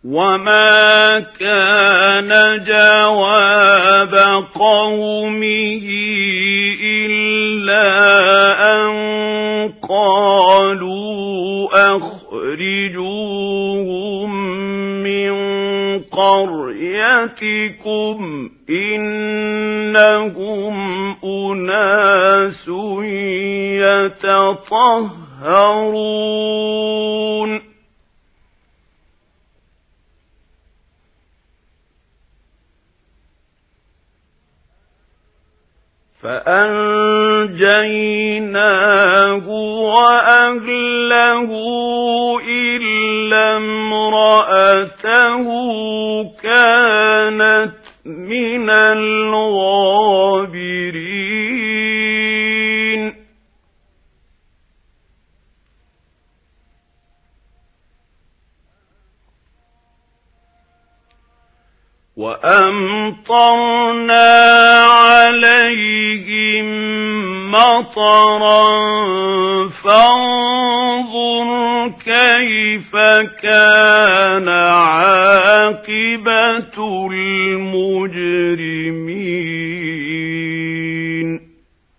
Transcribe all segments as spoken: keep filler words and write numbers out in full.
وما كان جواب قومه إلا أن قالوا أخرجوهم من قريتكم إنهم أناس يتطهرون فأنجيناه وأهله إلا امرأته كانت من الغابرين وأمطرنا عليهم مطرا فانظر كيف كان عاقبة المجرمين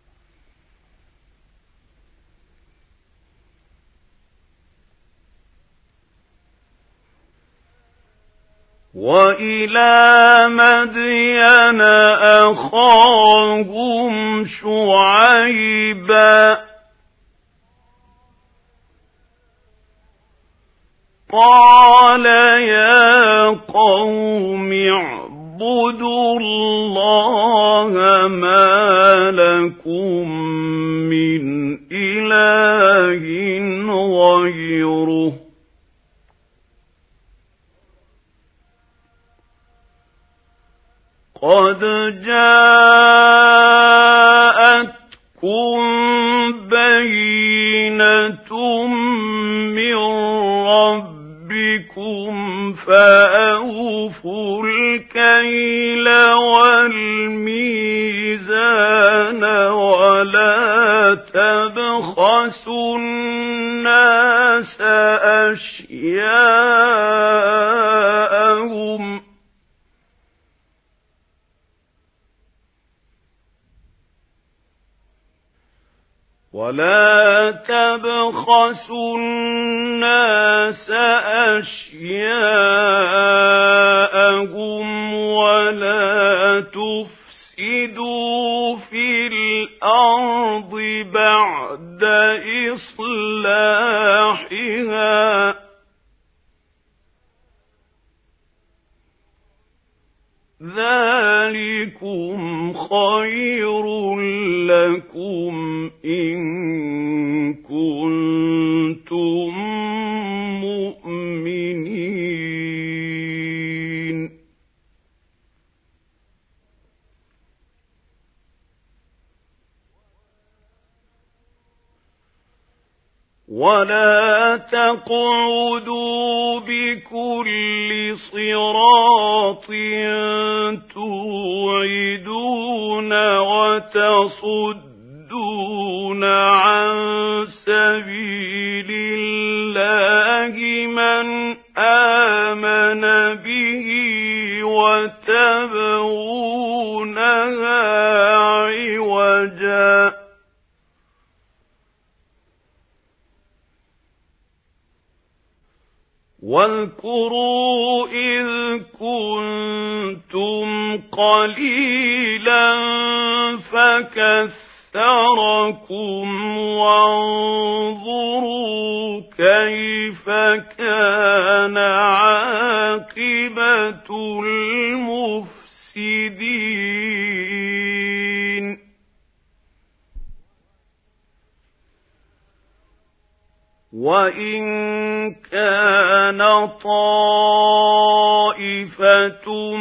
وإلى مدين أخاهم شعيبا قال يا قوم اعبدوا الله ما لكم من إله غيره قد جاءتكم بينة من ربكم فأوفوا الكيل والميزان ولا تبخسوا الناس أشياءهم ولا تبخسوا الناس أشياءهم ولا تفسدوا في الأرض بعد إصلاحها ذلكم خير لكم إن كنتم مؤمنين ولا تقعدوا بكل صراط توعدون وتصدون عن سبيل الله من آمن به وتبغونها عوجا واذكروا إذ كنتم قليلا فكثركم وانظروا كيف كان عاقبة المفسدين وَإِن كَانَ طَائِفَةٌ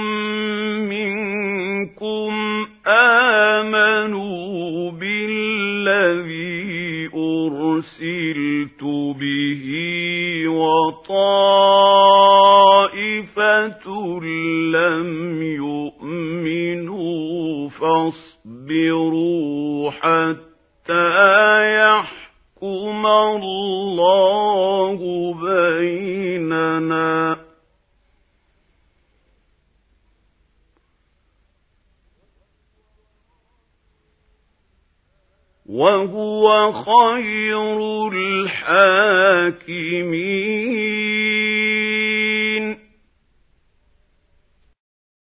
مِّنكُمْ آمَنُوا بِالَّذِي أُرْسِلْتُ بِهِ وَطَائِفَةٌ لَّمْ يُؤْمِنُوا فَاصْبِرُوا حَتَّىٰ يَحْكُمَ اللَّهُ بَيْنَنَا وهو خير الحاكمين.